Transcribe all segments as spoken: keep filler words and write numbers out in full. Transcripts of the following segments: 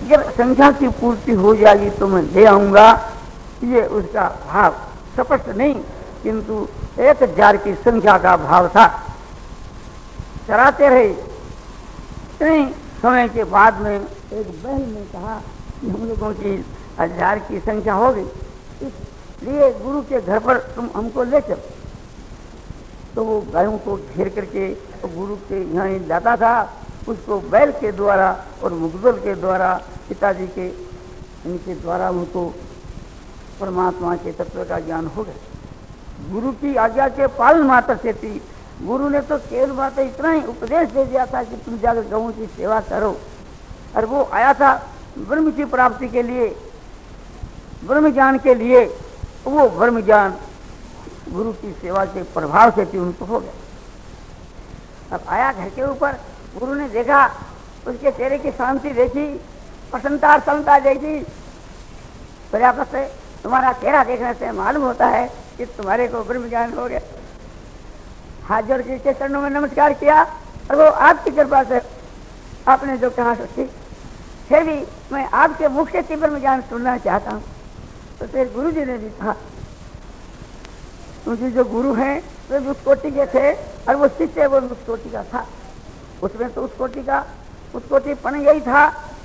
अगर संख्या की पूर्ति हो जाएगी तो मैं ले आऊंगा, ये उसका भाव स्पष्ट नहीं, किंतु एक हजार की संख्या का भाव था। चराते रहे, इतने समय के बाद में एक बैल ने कहा कि हम लोगों की हजार की संख्या हो गई, इसलिए गुरु के घर पर तुम हमको ले चलो। तो वो गायों को घेर करके तो गुरु के यहाँ जाता था, उसको बैल के द्वारा और मुगदल के द्वारा, पिताजी के इनके द्वारा उनको परमात्मा के तत्व का ज्ञान हो गया। गुरु की आज्ञा के पालन मात्र से थी। गुरु ने तो केवल बात इतना ही उपदेश दे दिया था कि तुम जाकर गऊ की सेवा करो, और वो आया था ब्रह्म की प्राप्ति के लिए, ब्रह्म ज्ञान के लिए। वो ब्रह्म ज्ञान गुरु की सेवा के प्रभाव से थी, उनको हो गया। अब आया घर के ऊपर, गुरु ने देखा, उसके चेहरे की शांति देखी, प्रसन्नता सरलता देखी। पर्याप्त है, तुम्हारा चेहरा देखने से मालूम होता है कि तुम्हारे को ब्रह्म ज्ञान हो गया। हाथ जोड़ के चरणों में नमस्कार किया, और वो आपकी कृपा से आपने जो कहा सच्ची, फिर भी मैं आपके मुख से ब्रह्म ज्ञान सुनना चाहता हूँ। तो फिर गुरु जी ने भी कहा, क्योंकि जो गुरु हैं वे उस कोटि के थे, और वो शिष्य वो उस कोटि का था। उसमें तो उस कोटि का उस कोटि पन यही था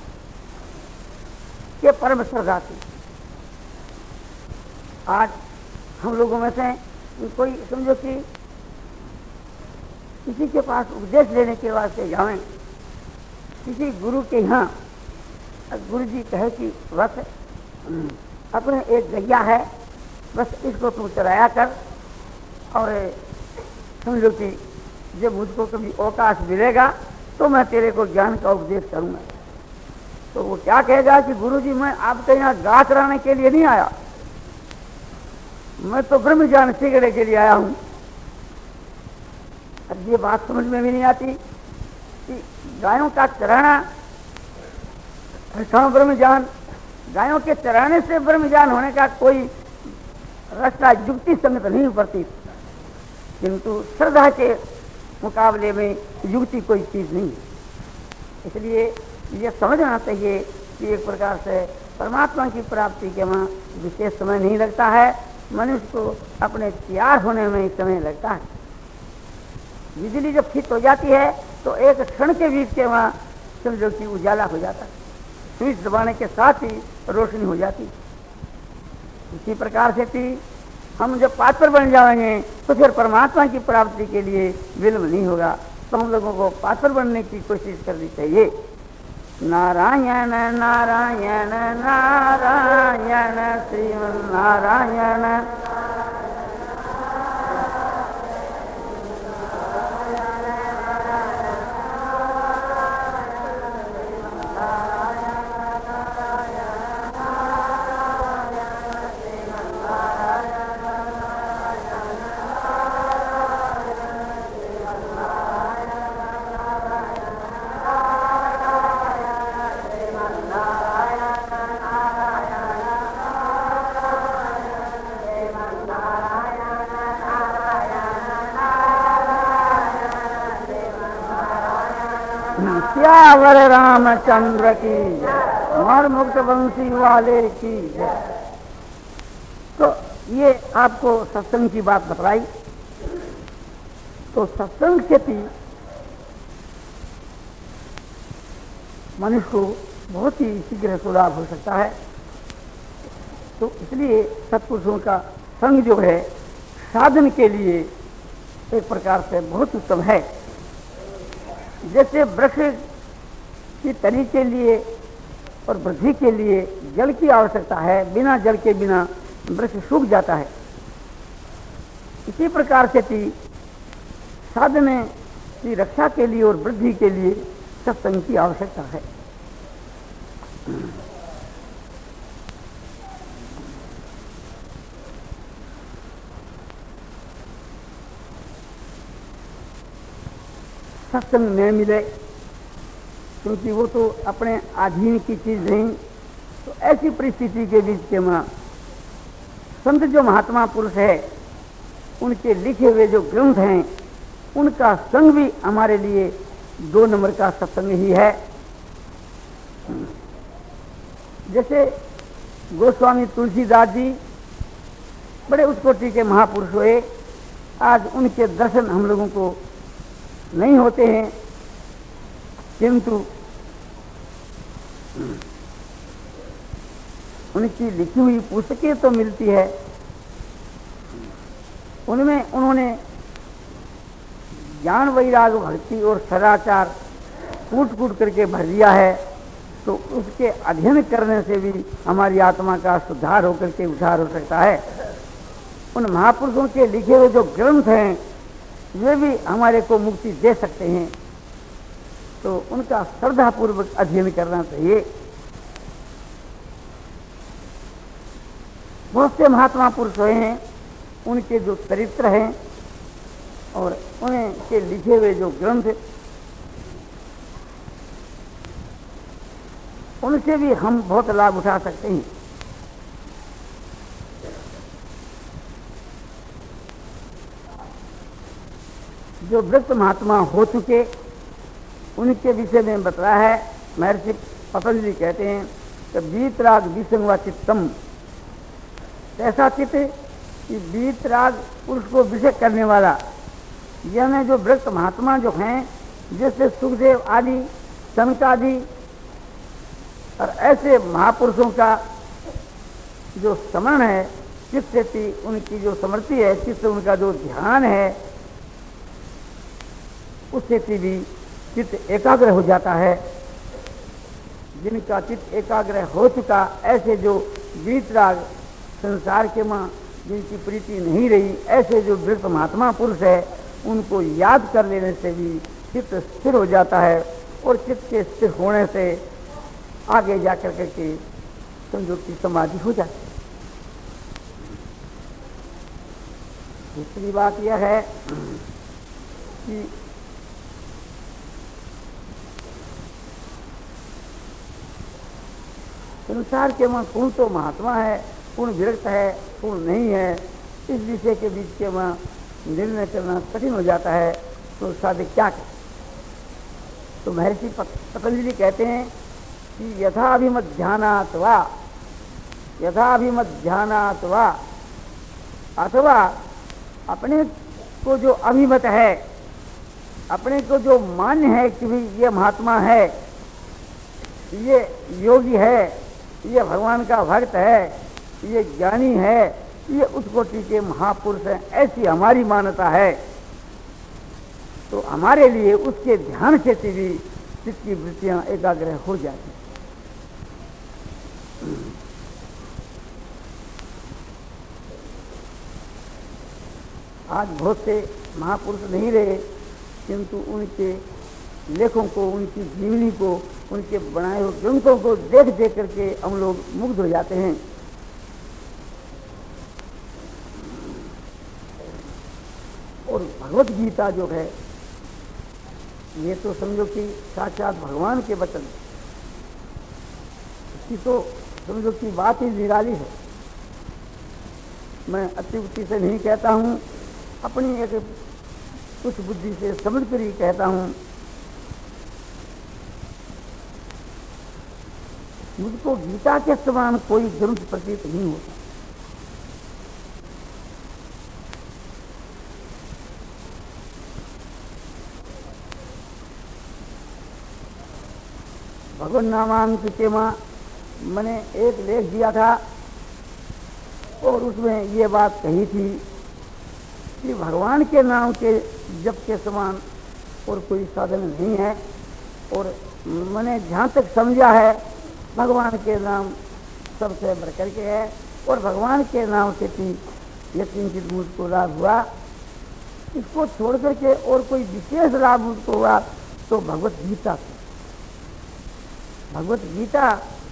कि परम श्रद्धा थी। आज हम लोगों में से कोई समझो कि किसी के पास उपदेश लेने के वास्ते जाएं, किसी गुरु के यहाँ, गुरु जी कहे कि बस अपने एक गैया है, बस इसको तू चराया कर, और समझो कि जब मुझको कभी अवकाश मिलेगा तो मैं तेरे को ज्ञान का उपदेश करूंगा। तो वो क्या कहेगा कि गुरु जी मैं आपके यहाँ गाय चराने के लिए नहीं आया, मैं तो ब्रह्म ज्ञान सीखने के लिए आया हूं। अब ये बात समझ में भी नहीं आती कि गायों का चराना ऐसा ब्रह्म ज्ञान, गायों के चराने से ब्रह्म ज्ञान होने का कोई रास्ता युक्ति संगत नहीं उपरती, किंतु श्रद्धा के मुकाबले में युक्ति कोई चीज नहीं है। इसलिए ये समझना चाहिए कि एक प्रकार से परमात्मा की प्राप्ति के वहाँ विशेष समय नहीं लगता है, मनुष्य को अपने तैयार होने में ही समय लगता है। बिजली जब फिट हो जाती है तो एक क्षण के बीच के वहाँ समझो कि उजाला हो जाता है, स्विच दबाने के साथ ही रोशनी हो जाती। इसी प्रकार से थी हम जब पात्र बन जाएंगे तो फिर परमात्मा की प्राप्ति के लिए विलंब नहीं होगा। तो हम लोगों को पात्र बनने की कोशिश करनी चाहिए। नारायण नारायण नारायण श्रीमन नारायण। श्यावर रामचंद्र की और मुक्त वंशी वाले की। तो ये आपको सत्संग की बात बतलाई। तो सत्संग से भी मनुष्य को बहुत ही शीघ्र सुलाभ हो सकता है। तो इसलिए सत्पुरुषों का संग जो है साधन के लिए एक प्रकार से बहुत उत्तम है। जैसे वृक्ष की तनी के लिए और वृद्धि के लिए जल की आवश्यकता है, बिना जल के बिना वृक्ष सूख जाता है। इसी प्रकार से थी साधन की रक्षा के लिए और वृद्धि के लिए सत्संग की आवश्यकता है। सत्संग न मिले क्योंकि वो तो अपने अधीन की चीज नहीं, तो ऐसी परिस्थिति के बीच के मां संत जो महात्मा पुरुष है उनके लिखे हुए जो ग्रंथ हैं उनका संग भी हमारे लिए दो नंबर का सत्संग ही है। जैसे गोस्वामी तुलसीदास जी बड़े उच्च कोटि के महापुरुष हुए, आज उनके दर्शन हम लोगों को नहीं होते हैं, किंतु उनकी लिखी हुई पुस्तकें तो मिलती है। उनमें उन्होंने ज्ञान वैराग भक्ति और सदाचार कूट कूट करके भर दिया है, तो उसके अध्ययन करने से भी हमारी आत्मा का सुधार होकर के उद्धार हो सकता है। उन महापुरुषों के लिखे हुए जो ग्रंथ हैं वे भी हमारे को मुक्ति दे सकते हैं, तो उनका श्रद्धापूर्वक अध्ययन करना चाहिए। बहुत से महात्मा पुरुष हुए हैं, उनके जो चरित्र हैं और उन्हें के लिखे हुए जो ग्रंथ, उनसे भी हम बहुत लाभ उठा सकते हैं। जो वृत्त महात्मा हो चुके उनके विषय में बताया है। महर्षि पतंजलि कहते हैं कि वीतराग विसंग चित्तम, ऐसा चित्त कि वीतराग पुरुष को विषय करने वाला, यानी जो वृत्त महात्मा जो हैं, जैसे सुखदेव आदि, सनक आदि और ऐसे महापुरुषों का जो स्मरण है, चित्त से उनकी जो समृद्धि है, चित्त उनका जो ध्यान है, उससे भी चित्त एकाग्र हो जाता है। जिनका चित्त एकाग्र हो चुका, ऐसे जो वीतराग संसार के मां जिनकी प्रीति नहीं रही, ऐसे जो वृत्त महात्मा पुरुष है, उनको याद कर लेने से भी चित्त स्थिर हो जाता है, और चित्त के स्थिर होने से आगे जाकर के समझो की समाधि हो जाती है। दूसरी बात यह है कि संसार के मां कौन तो महात्मा है, कौन विरक्त है, कौन नहीं है, इस विषय के बीच के मां निर्णय करना कठिन हो जाता है। तो साधक क्या करे? तो महर्षि पतंजलि कहते हैं कि यथाभिमध्यानात् वा यथाभिमध्यानात् वा, अथवा अपने को जो अभिमत है, अपने को जो मान्य है कि भी ये महात्मा है, ये योगी है, ये भगवान का भक्त है, ये ज्ञानी है, ये उस कोटि के महापुरुष हैं, ऐसी हमारी मान्यता है, तो हमारे लिए उसके ध्यान से भी चित्त की वृत्तियां एकाग्र हो जाती। आज बहुत से महापुरुष नहीं रहे, किंतु उनके लेखों को, उनकी जीवनी को, उनके बनाए हुए ग्रंथों को देख देख करके हम लोग मुग्ध हो जाते हैं। और भगवत गीता जो है, ये तो समझो कि साक्षात भगवान के वचन, इसकी तो समझो कि बात ही निराली है। मैं अत्युक्ति से नहीं कहता हूँ, अपनी एक कुछ बुद्धि से समझ कर ही कहता हूँ। मुझको गीता के समान कोई ग्रंथ प्रतीत नहीं होता। भगवान नामांक के मां मैंने एक लेख दिया था, और उसमें ये बात कही थी कि भगवान के नाम के जप के समान और कोई साधन नहीं है। और मैंने जहाँ तक समझा है, भगवान के नाम सबसे बढ़ करके है, और भगवान के नाम से भी यकीन मुझको लाभ हुआ। इसको छोड़ करके और कोई विशेष लाभ मुझको हुआ तो भगवत गीता से, भगवत गीता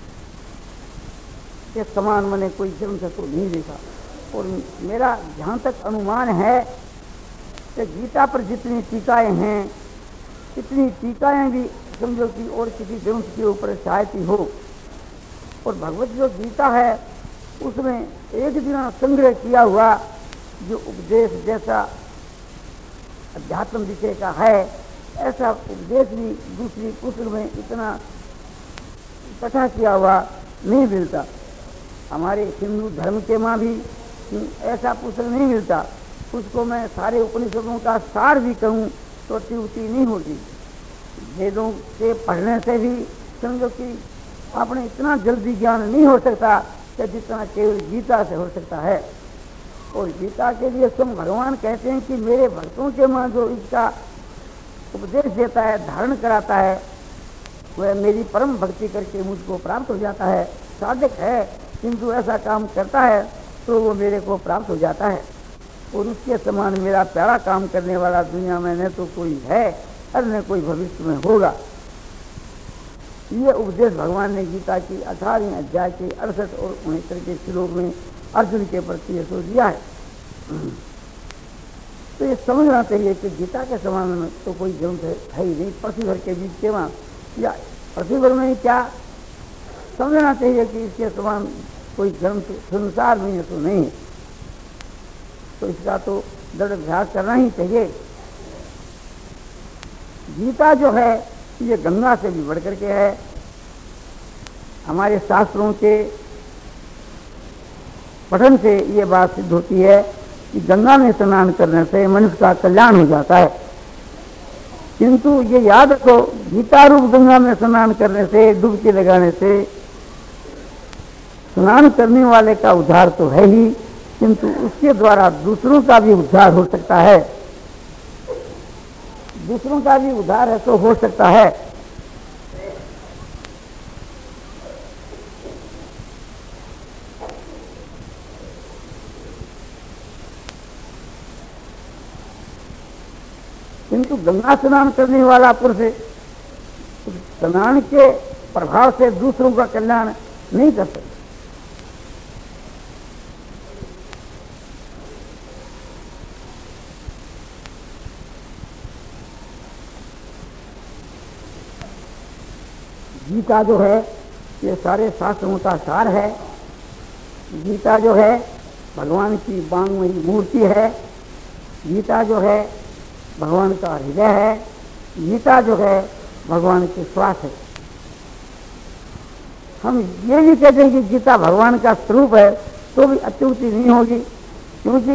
के समान मैंने कोई ग्रंथ तो नहीं देखा। और मेरा जहाँ तक अनुमान है कि गीता पर जितनी टीकाएं हैं, इतनी टीकाएं भी समझो कि और किसी ग्रंथ के ऊपर शायद ही हो। और भगवत जो गीता है, उसमें एक दिन संग्रह किया हुआ जो उपदेश जैसा अध्यात्म विषय का है, ऐसा उपदेश भी दूसरी पुस्तक में इतना इकट्ठा किया हुआ नहीं मिलता। हमारे हिंदू धर्म के माँ भी ऐसा पुस्तक नहीं मिलता। उसको मैं सारे उपनिषदों का सार भी कहूँ तो त्रुटि नहीं होती। वेदों से पढ़ने से भी समझो कि आपने इतना जल्दी ज्ञान नहीं हो सकता कि जितना केवल गीता से हो सकता है। और गीता के लिए स्वयं भगवान कहते हैं कि मेरे भक्तों के माँ जो इसका उपदेश देता है, धारण कराता है, वह मेरी परम भक्ति करके मुझको प्राप्त हो जाता है। साधक है किंतु ऐसा काम करता है तो वो मेरे को प्राप्त हो जाता है। और उसके समान मेरा प्यारा काम करने वाला दुनिया में न तो कोई है और न कोई भविष्य में होगा। ये उपदेश भगवान ने गीता की अठारहवीं अध्याय के अड़सठ और उनहत्तर के श्लोक में अर्जुन के प्रति ये सोच दिया है। तो ये समझना चाहिए कि गीता के समान में तो कोई ग्रंथ है ही नहीं। पृथ्वी भर के बीच के वहाँ या पृथ्वी भर में ही क्या समझना चाहिए कि इसके समान कोई ग्रंथ संसार में है तो नहीं। तो इसका तो दृढ़ अभ्यास करना ही चाहिए। गीता जो है ये गंगा से भी बढ़ करके है। हमारे शास्त्रों के पठन से ये बात सिद्ध होती है कि गंगा में स्नान करने से मनुष्य का कल्याण हो जाता है। किंतु ये याद रखो, गीता रूप गंगा में स्नान करने से, डुबकी लगाने से स्नान करने वाले का उद्धार तो है ही, किंतु उसके द्वारा दूसरों का भी उद्धार हो सकता है। दूसरों का भी उद्धार है तो हो सकता है। किंतु गंगा स्नान करने वाला पुरुष स्नान के प्रभाव से दूसरों का कल्याण नहीं कर सकता। गीता जो है ये सारे शास्त्रों का सार है। गीता जो है भगवान की वांगमयी मूर्ति है। गीता जो है भगवान का हृदय है। गीता जो है भगवान के श्वास है। हम ये भी कहते हैं कि गीता भगवान का स्वरूप है तो भी अत्युक्ति नहीं होगी, क्योंकि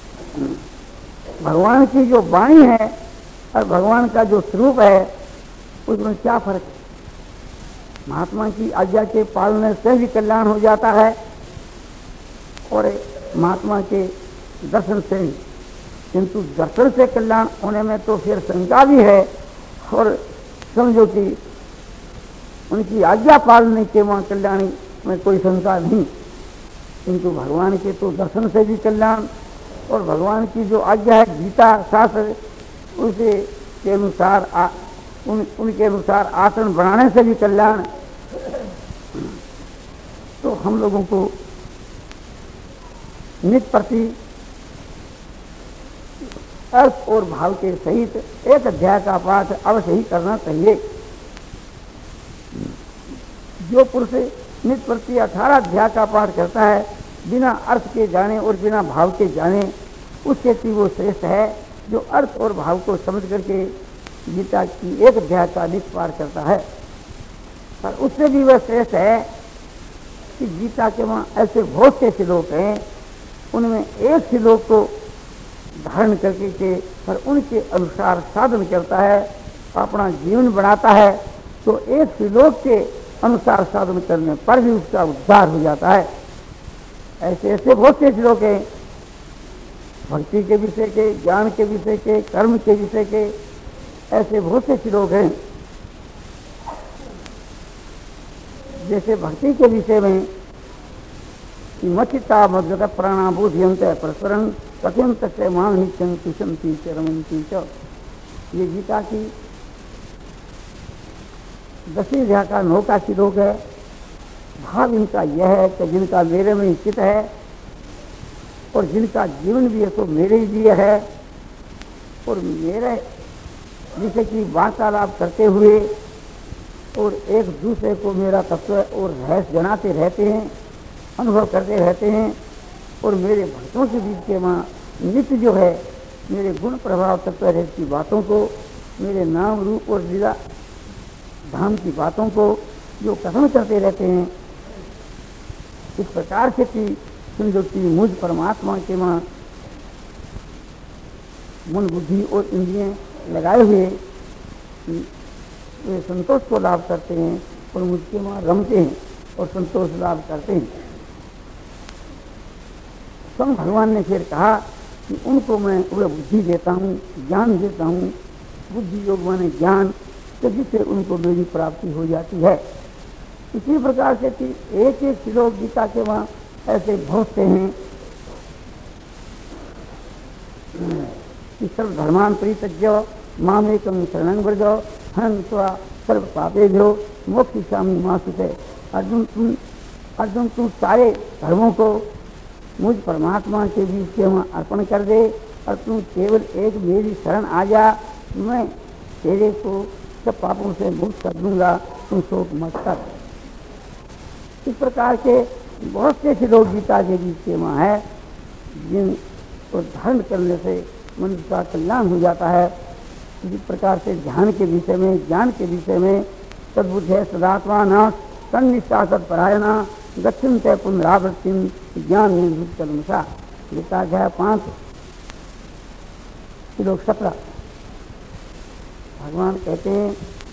भगवान की जो वाणी है और भगवान का जो स्वरूप है उसमें क्या फर्क है। महात्मा की आज्ञा के पालने से भी कल्याण हो जाता है और महात्मा के दर्शन से भी, किंतु दर्शन से कल्याण होने में तो फिर शंका भी है। और समझो कि उनकी आज्ञा पालने के वहाँ कल्याण में कोई शंका नहीं, किंतु भगवान के तो दर्शन से भी कल्याण और भगवान की जो आज्ञा है गीता शास्त्र उसे के अनुसार आ, उन, उनके अनुसार आसन बनाने से भी कल्याण। तो हम लोगों को नित्य प्रति अर्थ और भाव के सहित एक अध्याय का पाठ अवश्य ही करना चाहिए। जो पुरुष नित्य प्रति अठारह अध्याय का पाठ करता है बिना अर्थ के जाने और बिना भाव के जाने, उससे भी वो श्रेष्ठ है जो अर्थ और भाव को समझ करके गीता की एक अध्याय का नित्य पाठ करता है। पर उससे भी वह श्रेष्ठ है कि गीता के वहाँ ऐसे बहुत से श्लोक हैं, उनमें एक श्लोक को धारण करके के पर उनके अनुसार साधन करता है, अपना जीवन बढ़ाता है। तो एक श्लोक के अनुसार साधन करने पर भी उसका उद्धार हो जाता है। ऐसे ऐसे बहुत से श्लोक हैं, भक्ति के विषय के, ज्ञान के विषय के, कर्म के विषय के, ऐसे बहुत से श्लोक हैं। जैसे भक्ति के विषय में मचिता मद्गत प्राणाबोधियंत परस्परं कथयंत से मान नित्यं तुषंती च रमंती च। ये गीता की दसवीं अध्याय का नौ का श्लोक है। भाव इनका यह है कि जिनका मेरे में चित है और जिनका जीवन भी है तो मेरे लिए है और मेरे जिसे कि वार्तालाप करते हुए और एक दूसरे को मेरा तत्व और रहस्य जनाते रहते हैं, अनुभव करते रहते हैं। और मेरे भक्तों के बीच के वहाँ नित्य जो है मेरे गुण प्रभाव तत्व रहस्य की बातों को, मेरे नाम रूप और लीला धाम की बातों को जो कथन करते रहते हैं, इस प्रकार से थी समझो कि मुझ परमात्मा के वहाँ मन बुद्धि और इंद्रियां लगाए हुए वे संतोष को लाभ करते हैं और मुझके वहाँ रमते हैं और संतोष लाभ करते हैं। स्वयं भगवान ने फिर कहा कि उनको मैं वह बुद्धि देता हूँ, ज्ञान देता हूँ। बुद्धि योग माने ज्ञान, तो जिससे उनको मेरी प्राप्ति हो जाती है। इसी प्रकार से कि एक एक श्लोक गीता के वहाँ ऐसे बहुत से हैं कि सर्व धर्मान परित्यज्य माम एकम शरणं व्रज हं त्वा सर्व पापेभ्यो मोक्षयिष्यामि मा शुचः। अर्जुन तुम अर्जुन तुम सारे धर्मों को मुझ परमात्मा के बीच के वहाँ अर्पण कर दे और तुम केवल एक मेरी शरण आ जा, मैं तेरे को सब पापों से मुक्त कर दूंगा, तुम शोक मत कर। इस प्रकार के बहुत से श्लोक गीता के बीच के वहाँ है जिनको धारण करने से मनुष्य का कल्याण हो जाता है। इसी प्रकार से ध्यान के विषय में, ज्ञान के विषय में सद्बुद्ध है सदात्मा न तन्निष्ठा सत्परायणा गच्छन्ते पुनरावृत्तिं ज्ञान निर्भुतकल्मषा। गीता अध्याय पांच श्लोक सत्रह। भगवान कहते हैं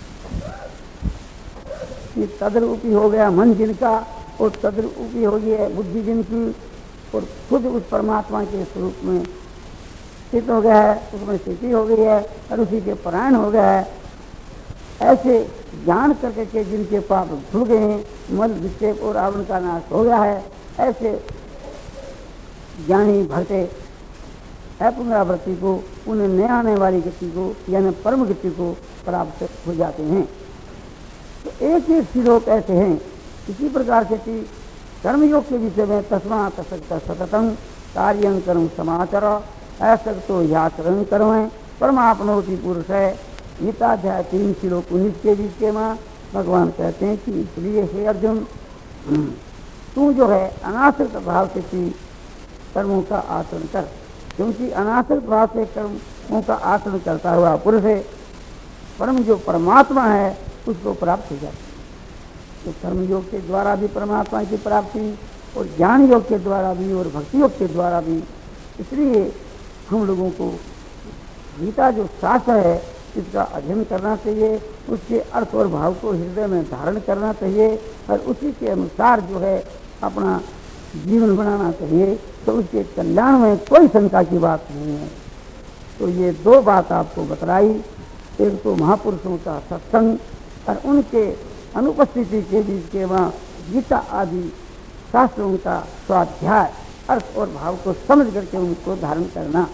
कि तद्रूपी हो गया मन जिनका और तद्रूपी हो गई है बुद्धि जिनकी और खुद उस परमात्मा के स्वरूप में स्थित हो गया है, उसमें स्थिति हो गई है और उसी के परायण हो गया है। ऐसे ज्ञान करके के जिनके पाप धुल गए हैं, मल विक्षेप और आवरण का नाश हो गया है, ऐसे ज्ञानी भरते पुनरावृत्ति को, उन्हें नए आने वाली गति को यानी परम गति को प्राप्त हो जाते हैं। तो एक एक श्लोक ऐसे हैं। इसी प्रकार से कि कर्मयोग के विषय में तस्मा तसक्त सततम कार्यं कर्म समाचर असक्तो याचरण कर्म परमापनोति पुरुष है। गीता अध्याय तीन श्लोक उन्नीस के बीच के माँ भगवान कहते हैं कि इसलिए हे अर्जुन तू जो है अनासक्त भाव से कर्मों का आचरण कर, क्योंकि अनासक्त भाव से कर्मों का आचरण करता हुआ पुरुष है परम जो परमात्मा है उसको प्राप्त हो जाता है। तो कर्म योग के द्वारा भी परमात्मा की प्राप्ति और ज्ञान योग के द्वारा भी और भक्ति योग के द्वारा भी। इसलिए हम लोगों को गीता जो शास्त्र है इसका अध्ययन करना चाहिए, उसके अर्थ और भाव को हृदय में धारण करना चाहिए और उसी के अनुसार जो है अपना जीवन बनाना चाहिए। तो उसके कल्याण में कोई शंका की बात नहीं है। तो ये दो बात आपको बतलाई, एक तो महापुरुषों का सत्संग और उनके अनुपस्थिति के बीच के वहाँ गीता आदि शास्त्रों का स्वाध्याय अर्थ और भाव को समझ करके उनको धारण करना।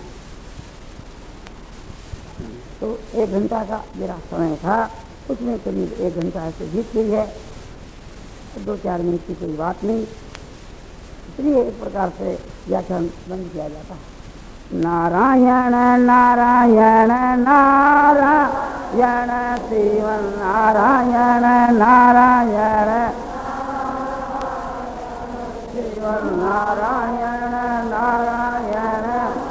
तो एक घंटा का मेरा समय था, उसमें करीब एक घंटा ऐसे बीत गई है, दो चार मिनट की कोई बात नहीं। इसलिए इस प्रकार से व्याख्यान बंद किया जाता है। नारायण नारायण नारायण श्रीमन नारायण नारायण श्रीमन नारायण नारायण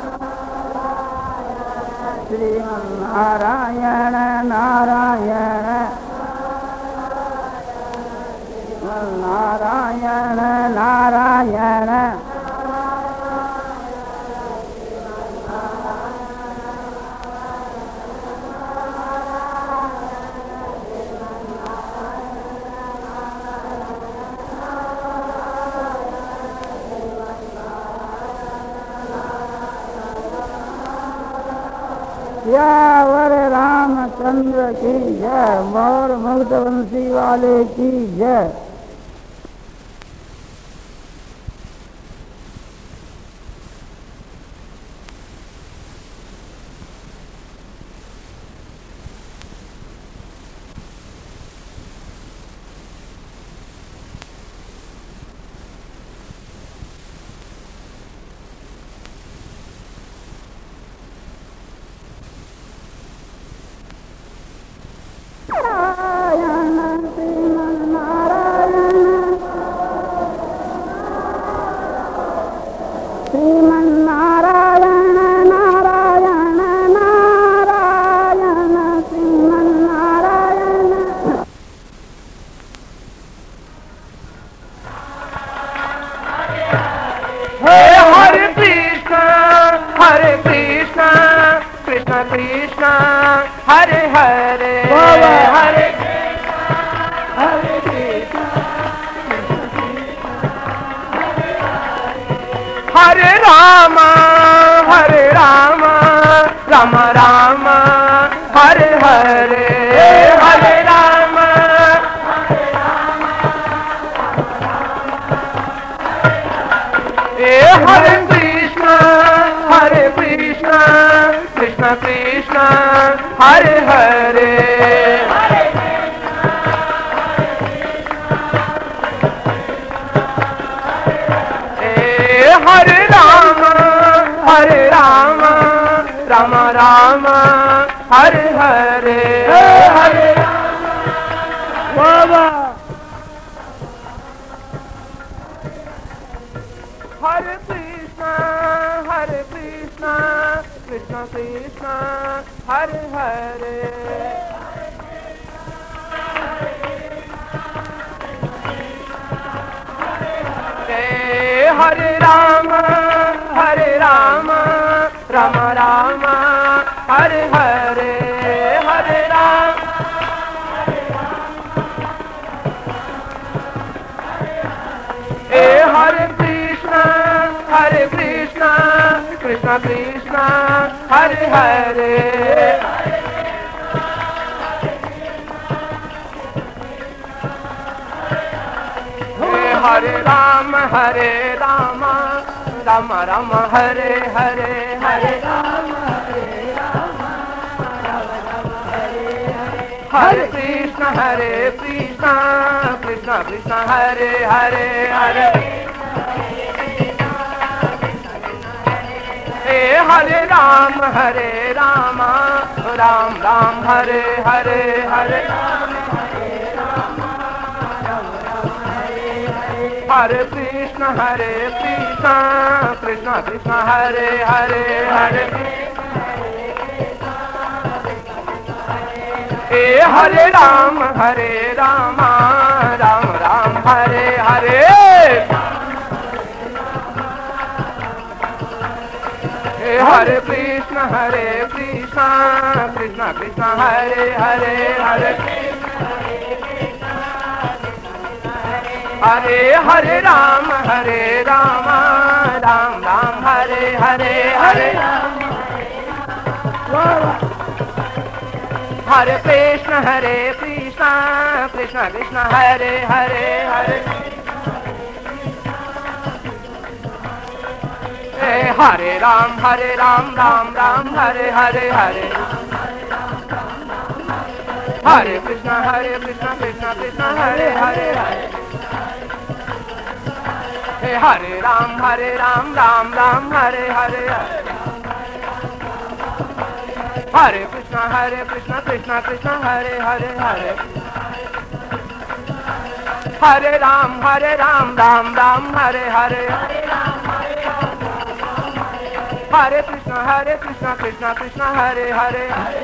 श्रीमन नारायण नारायण नारायण नारायण सियावर रामचंद्र की जय, मोर मुक्त बंसी वाले की जय। नारायण श्रीमन नारायण हरे कृष्ण हरे कृष्ण कृष्ण कृष्ण हरे हरे हरे हरे कृष्ण हरे राम हरे राम राम राम हरे हरे हरे राम ए हरे कृष्ण हरे कृष्ण कृष्ण कृष्ण हरे हरे ए हरे राम हरे राम राम राम हरे हरे हरे बाबा हरे कृष्ण हरे कृष्ण कृष्ण कृष्ण हरे हरे हरे राम हरे राम राम राम हरे हरे हरे राम ए हरे कृष्ण हरे कृष्ण कृष्ण कृष्ण हरे हरे हरे राम हरे राम राम राम हरे हरे हरे राम हरे राम राम राम हरे हरे हरे कृष्ण हरे कृष्ण कृष्ण कृष्ण हरे हरे हरे हे हरे राम हरे राम राम राम हरे हरे हरे हरे कृष्ण हरे कृष्ण कृष्ण कृष्ण हरे हरे हरे हे हरे राम हरे राम राम राम हरे हरे हे हरे कृष्ण हरे कृष्ण कृष्ण कृष्ण हरे हरे हरे हरे हरे राम हरे राम राम राम हरे हरे हरे हरे कृष्ण हरे कृष्ण कृष्ण कृष्ण हरे हरे हरे हरे राम हरे राम राम राम हरे हरे हरे हरे कृष्ण हरे कृष्ण कृष्ण कृष्ण हरे हरे हरे हरे राम हरे राम राम राम हरे हरे हरे कृष्ण हरे कृष्ण कृष्ण कृष्ण हरे हरे हरे हरे राम हरे राम राम राम हरे हरे हरे कृष्ण हरे कृष्ण कृष्ण कृष्ण हरे हरे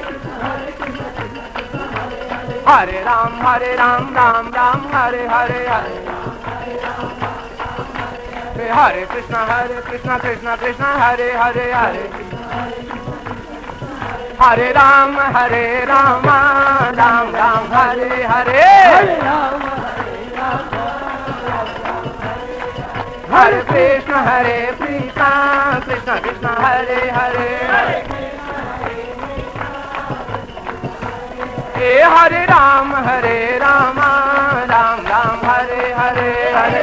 हरे राम हरे राम राम राम हरे हरे हरे हरे कृष्ण हरे कृष्ण कृष्ण कृष्ण हरे हरे हरे हरे राम हरे राम राम राम हरे हरे हरे कृष्ण हरे कृष्ण कृष्ण कृष्ण हरे हरे हे हरे राम हरे राम राम राम हरे हरे हरे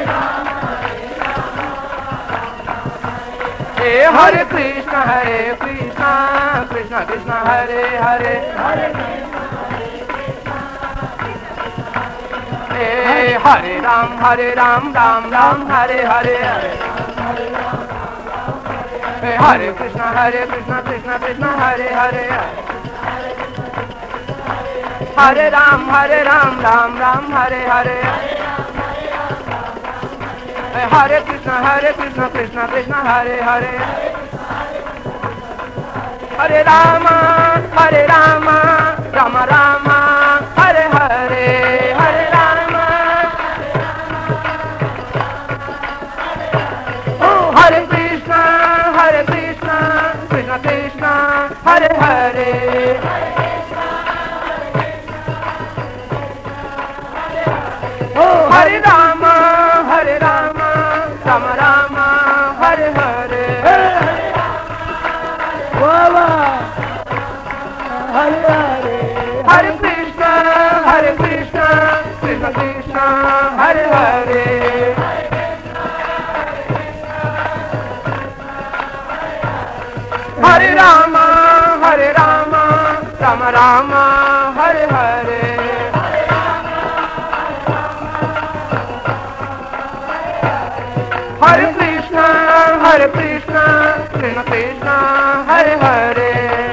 हे हरे कृष्ण हरे कृष्ण कृष्ण कृष्ण हरे हरे हे हरे राम हरे राम राम राम हरे हरे हे हरे कृष्ण हरे कृष्ण कृष्ण कृष्ण हरे हरे हरे राम हरे राम राम राम हरे हरे हरे कृष्ण हरे कृष्ण कृष्ण कृष्ण हरे हरे हरे राम हरे राम राम राम हरे हरे हरे राम हरे हरे रामा हरे रामा राम रामा हरे हरे हरे कृष्ण हरे कृष्ण कृष्ण कृष्ण हरे हरे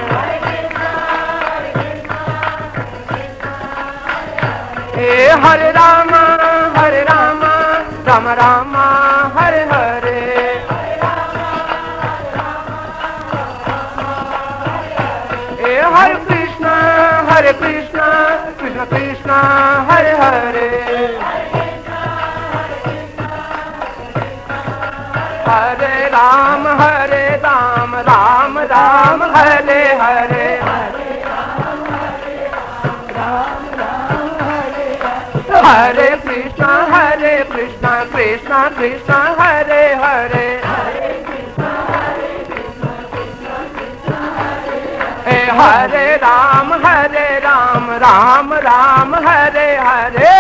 हे हरे रामा हरे रामा राम रामा हरे हरे हे हरे कृष्ण हरे कृष्ण कृष्ण कृष्ण हरे हरे हरे राम हरे राम राम राम हरे हरे हरे कृष्ण हरे कृष्ण कृष्ण कृष्ण हरे हरे हरे राम हरे राम राम राम हरे हरे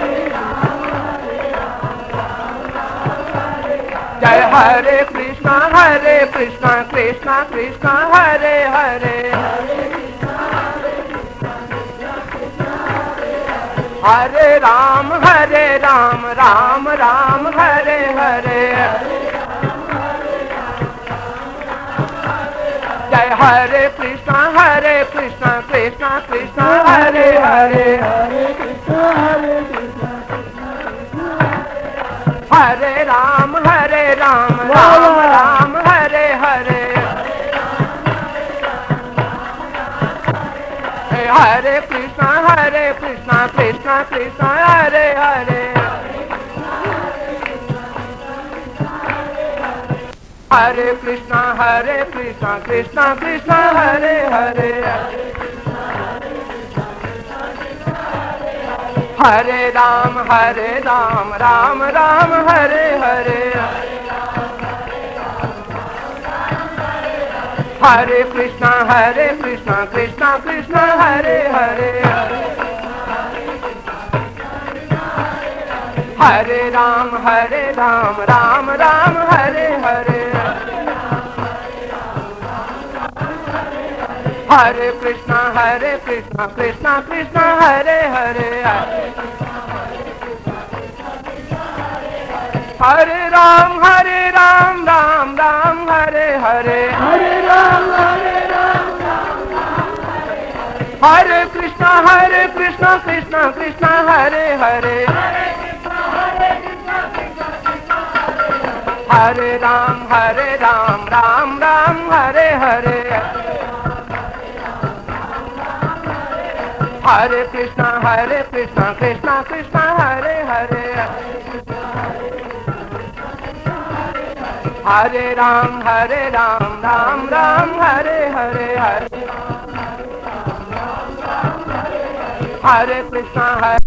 जय हरे कृष्ण हरे कृष्ण कृष्ण कृष्ण हरे हरे हरे राम हरे राम राम राम हरे हरे जय हरे कृष्ण हरे कृष्ण कृष्ण कृष्ण हरे हरे हरे राम हरे राम राम राम हरे हरे हरे कृष्ण हरे कृष्ण कृष्ण कृष्ण हरे हरे हरे कृष्ण हरे कृष्ण कृष्ण कृष्ण हरे हरे हरे राम हरे राम राम राम हरे हरे हरे कृष्ण हरे कृष्ण कृष्ण कृष्ण हरे हरे हरे राम हरे राम राम राम हरे हरे हरे कृष्ण हरे कृष्ण कृष्ण कृष्ण हरे हरे हरे राम हरे राम राम राम हरे हरे हरे राम हरे राम हरे कृष्ण हरे कृष्ण कृष्ण कृष्ण हरे हरे हरे राम हरे राम राम राम हरे हरे हरे कृष्ण हरे कृष्ण कृष्ण कृष्ण हरे हरे हरे राम हरे राम राम राम हरे हरे हरे हरे कृष्ण हरे